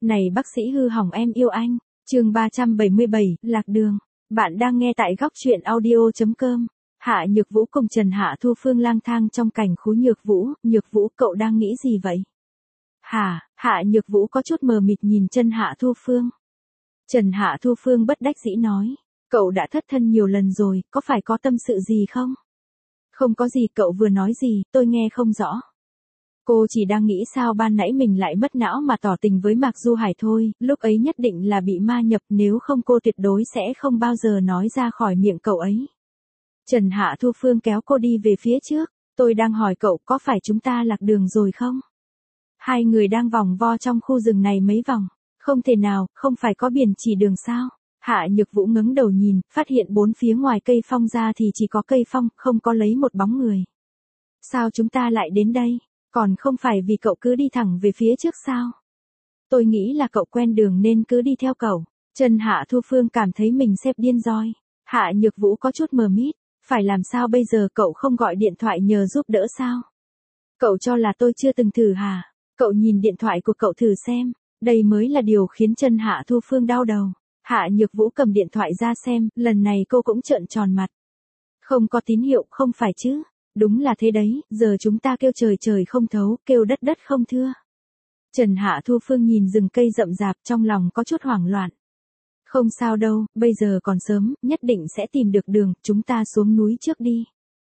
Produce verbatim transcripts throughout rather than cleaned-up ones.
Này bác sĩ hư hỏng em yêu anh. Chương ba trăm bảy mươi bảy, Lạc Đường. Bạn đang nghe tại góc truyện audio chấm com. Hạ Nhược Vũ cùng Trần Hạ Thu Phương lang thang trong cảnh khú Nhược Vũ, Nhược Vũ cậu đang nghĩ gì vậy? Hả, Hạ Nhược Vũ có chút mờ mịt nhìn Trần Hạ Thu Phương. Trần Hạ Thu Phương bất đắc dĩ nói, cậu đã thất thân nhiều lần rồi, có phải có tâm sự gì không? Không có gì, cậu vừa nói gì, tôi nghe không rõ. Cô chỉ đang nghĩ sao ban nãy mình lại mất não mà tỏ tình với Mạc Du Hải thôi, lúc ấy nhất định là bị ma nhập, nếu không cô tuyệt đối sẽ không bao giờ nói ra khỏi miệng cậu ấy. Trần Hạ Thu Phương kéo cô đi về phía trước, tôi đang hỏi cậu có phải chúng ta lạc đường rồi không? Hai người đang vòng vo trong khu rừng này mấy vòng, không thể nào, không phải có biển chỉ đường sao? Hạ Nhược Vũ ngẩng đầu nhìn, phát hiện bốn phía ngoài cây phong ra thì chỉ có cây phong, không có lấy một bóng người. Sao chúng ta lại đến đây? Còn không phải vì cậu cứ đi thẳng về phía trước sao? Tôi nghĩ là cậu quen đường nên cứ đi theo cậu. Trần Hạ Thu Phương cảm thấy mình xếp điên roi. Hạ Nhược Vũ có chút mờ mịt. Phải làm sao bây giờ, cậu không gọi điện thoại nhờ giúp đỡ sao? Cậu cho là tôi chưa từng thử hả? Cậu nhìn điện thoại của cậu thử xem. Đây mới là điều khiến Trần Hạ Thu Phương đau đầu. Hạ Nhược Vũ cầm điện thoại ra xem, lần này cô cũng trợn tròn mặt. Không có tín hiệu, không phải chứ? Đúng là thế đấy, giờ chúng ta kêu trời trời không thấu, kêu đất đất không thưa. Trần Hạ Thu Phương nhìn rừng cây rậm rạp, trong lòng có chút hoảng loạn. Không sao đâu, bây giờ còn sớm, nhất định sẽ tìm được đường, chúng ta xuống núi trước đi.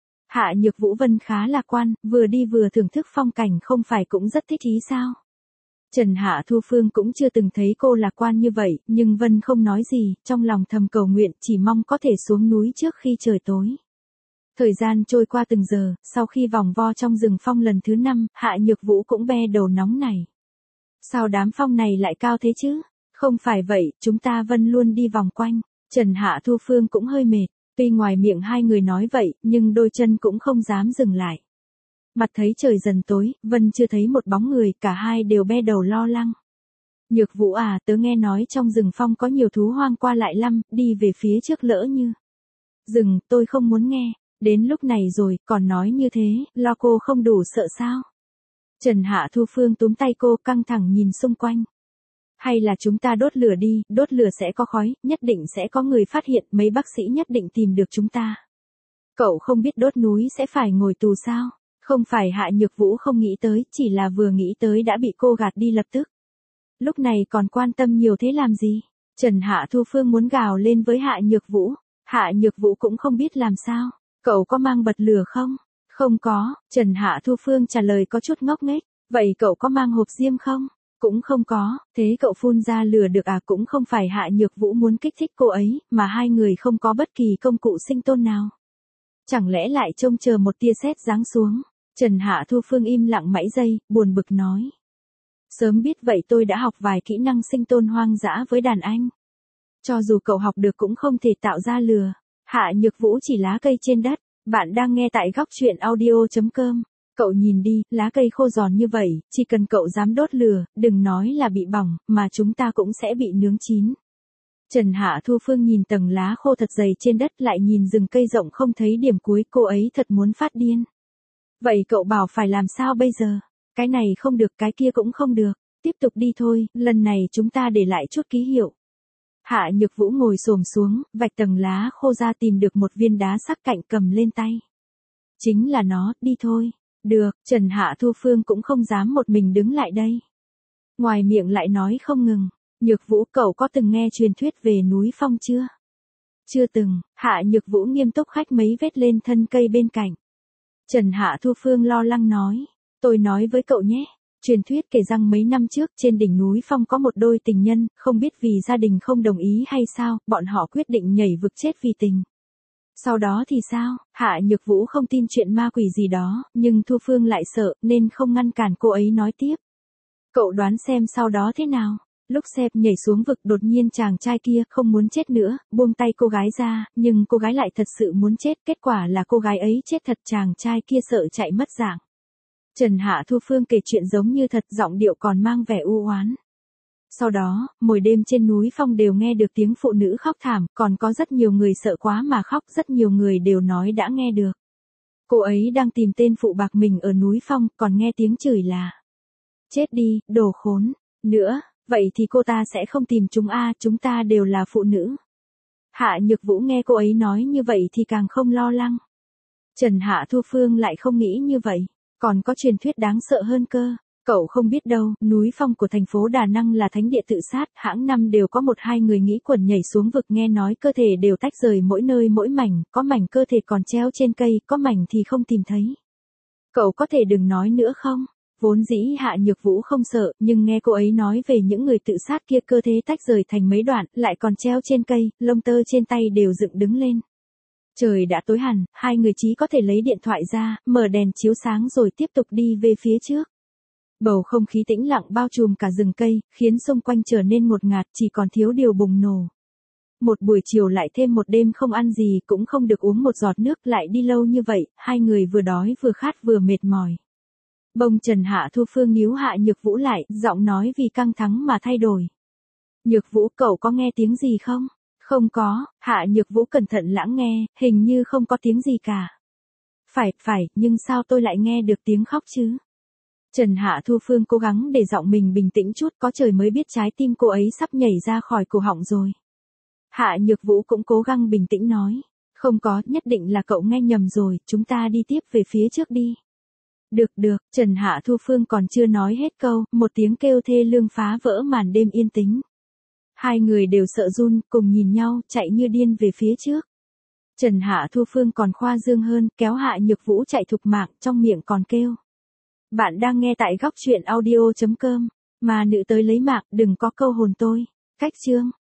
Hạ Nhược Vũ Vân khá lạc quan, vừa đi vừa thưởng thức phong cảnh, không phải cũng rất thích ý sao? Trần Hạ Thu Phương cũng chưa từng thấy cô lạc quan như vậy, nhưng Vân không nói gì, trong lòng thầm cầu nguyện, chỉ mong có thể xuống núi trước khi trời tối. Thời gian trôi qua từng giờ, sau khi vòng vo trong rừng phong lần thứ năm, Hạ Nhược Vũ cũng be đầu nóng này. Sao đám phong này lại cao thế chứ? Không phải vậy, chúng ta Vân luôn đi vòng quanh. Trần Hạ Thu Phương cũng hơi mệt, tuy ngoài miệng hai người nói vậy, nhưng đôi chân cũng không dám dừng lại. Mặt thấy trời dần tối, Vân chưa thấy một bóng người, cả hai đều be đầu lo lắng. Nhược Vũ à, tớ nghe nói trong rừng phong có nhiều thú hoang qua lại lắm, đi về phía trước lỡ như. Dừng, tôi không muốn nghe. Đến lúc này rồi, còn nói như thế, lo cô không đủ sợ sao? Trần Hạ Thu Phương túm tay cô, căng thẳng nhìn xung quanh. Hay là chúng ta đốt lửa đi, đốt lửa sẽ có khói, nhất định sẽ có người phát hiện, mấy bác sĩ nhất định tìm được chúng ta. Cậu không biết đốt núi sẽ phải ngồi tù sao? Không phải Hạ Nhược Vũ không nghĩ tới, chỉ là vừa nghĩ tới đã bị cô gạt đi lập tức. Lúc này còn quan tâm nhiều thế làm gì? Trần Hạ Thu Phương muốn gào lên với Hạ Nhược Vũ. Hạ Nhược Vũ cũng không biết làm sao. Cậu có mang bật lửa không? Không có, Trần Hạ Thu Phương trả lời có chút ngốc nghếch. Vậy cậu có mang hộp diêm không? Cũng không có, thế cậu phun ra lửa được à? Cũng không phải Hạ Nhược Vũ muốn kích thích cô ấy, mà hai người không có bất kỳ công cụ sinh tồn nào. Chẳng lẽ lại trông chờ một tia sét giáng xuống? Trần Hạ Thu Phương im lặng mãi giây, buồn bực nói. Sớm biết vậy tôi đã học vài kỹ năng sinh tồn hoang dã với đàn anh. Cho dù cậu học được cũng không thể tạo ra lửa. Hạ Nhược Vũ chỉ lá cây trên đất. Bạn đang nghe tại góc truyện audio chấm com. Cậu nhìn đi, lá cây khô giòn như vậy, chỉ cần cậu dám đốt lửa, đừng nói là bị bỏng, mà chúng ta cũng sẽ bị nướng chín. Trần Hạ Thu Phương nhìn tầng lá khô thật dày trên đất, lại nhìn rừng cây rộng không thấy điểm cuối, cô ấy thật muốn phát điên. Vậy cậu bảo phải làm sao bây giờ? Cái này không được, cái kia cũng không được. Tiếp tục đi thôi, lần này chúng ta để lại chút ký hiệu. Hạ Nhược Vũ ngồi xổm xuống, vạch tầng lá khô ra, tìm được một viên đá sắc cạnh, cầm lên tay. Chính là nó, đi thôi. Được, Trần Hạ Thu Phương cũng không dám một mình đứng lại đây. Ngoài miệng lại nói không ngừng. Nhược Vũ, cậu có từng nghe truyền thuyết về núi phong chưa? Chưa từng. Hạ Nhược Vũ nghiêm túc khách mấy vết lên thân cây bên cạnh. Trần Hạ Thu Phương lo lắng nói. Tôi nói với cậu nhé. Truyền thuyết kể rằng mấy năm trước trên đỉnh núi phong có một đôi tình nhân, không biết vì gia đình không đồng ý hay sao, bọn họ quyết định nhảy vực chết vì tình. Sau đó thì sao? Hạ Nhược Vũ không tin chuyện ma quỷ gì đó, nhưng Thu Phương lại sợ, nên không ngăn cản cô ấy nói tiếp. Cậu đoán xem sau đó thế nào? Lúc Sep nhảy xuống vực, đột nhiên chàng trai kia không muốn chết nữa, buông tay cô gái ra, nhưng cô gái lại thật sự muốn chết, kết quả là cô gái ấy chết thật, chàng trai kia sợ chạy mất dạng. Trần Hạ Thu Phương kể chuyện giống như thật, giọng điệu còn mang vẻ u oán. Sau đó, mỗi đêm trên núi phong đều nghe được tiếng phụ nữ khóc thảm, còn có rất nhiều người sợ quá mà khóc, rất nhiều người đều nói đã nghe được. Cô ấy đang tìm tên phụ bạc mình ở núi phong, còn nghe tiếng chửi là chết đi, đồ khốn. Nữa, Vậy thì cô ta sẽ không tìm chúng a, chúng ta đều là phụ nữ. Hạ Nhược Vũ nghe cô ấy nói như vậy thì càng không lo lắng. Trần Hạ Thu Phương lại không nghĩ như vậy, còn có truyền thuyết đáng sợ hơn cơ. Cậu không biết đâu, núi phong của thành phố Đà Nẵng là thánh địa tự sát, hãng năm đều có một hai người nghĩ quẩn nhảy xuống vực, nghe nói cơ thể đều tách rời mỗi nơi mỗi mảnh, có mảnh cơ thể còn treo trên cây, có mảnh thì không tìm thấy. Cậu có thể đừng nói nữa không? Vốn dĩ Hạ Nhược Vũ không sợ, nhưng nghe cô ấy nói về những người tự sát kia cơ thể tách rời thành mấy đoạn, lại còn treo trên cây, lông tơ trên tay đều dựng đứng lên. Trời đã tối hẳn, hai người chỉ có thể lấy điện thoại ra, mở đèn chiếu sáng rồi tiếp tục đi về phía trước. Bầu không khí tĩnh lặng bao trùm cả rừng cây, khiến xung quanh trở nên ngột ngạt, chỉ còn thiếu điều bùng nổ. Một buổi chiều lại thêm một đêm không ăn gì, cũng không được uống một giọt nước, lại đi lâu như vậy, hai người vừa đói vừa khát vừa mệt mỏi. Bông Trần Hạ Thu Phương níu Hạ Nhược Vũ lại, giọng nói vì căng thẳng mà thay đổi. Nhược Vũ, cậu có nghe tiếng gì không? Không có, Hạ Nhược Vũ cẩn thận lắng nghe, hình như không có tiếng gì cả. Phải, phải, nhưng sao tôi lại nghe được tiếng khóc chứ? Trần Hạ Thu Phương cố gắng để giọng mình bình tĩnh chút, có trời mới biết trái tim cô ấy sắp nhảy ra khỏi cổ họng rồi. Hạ Nhược Vũ cũng cố gắng bình tĩnh nói. Không có, nhất định là cậu nghe nhầm rồi, chúng ta đi tiếp về phía trước đi. Được được, Trần Hạ Thu Phương còn chưa nói hết câu, một tiếng kêu thê lương phá vỡ màn đêm yên tĩnh. Hai người đều sợ run, cùng nhìn nhau, chạy như điên về phía trước. Trần Hạ Thu Phương còn khoa dương hơn, kéo Hạ Nhược Vũ chạy thục mạng, trong miệng còn kêu. Bạn đang nghe tại góc truyện audio chấm com, mà nữ tới lấy mạng, đừng có câu hồn tôi. Cách chương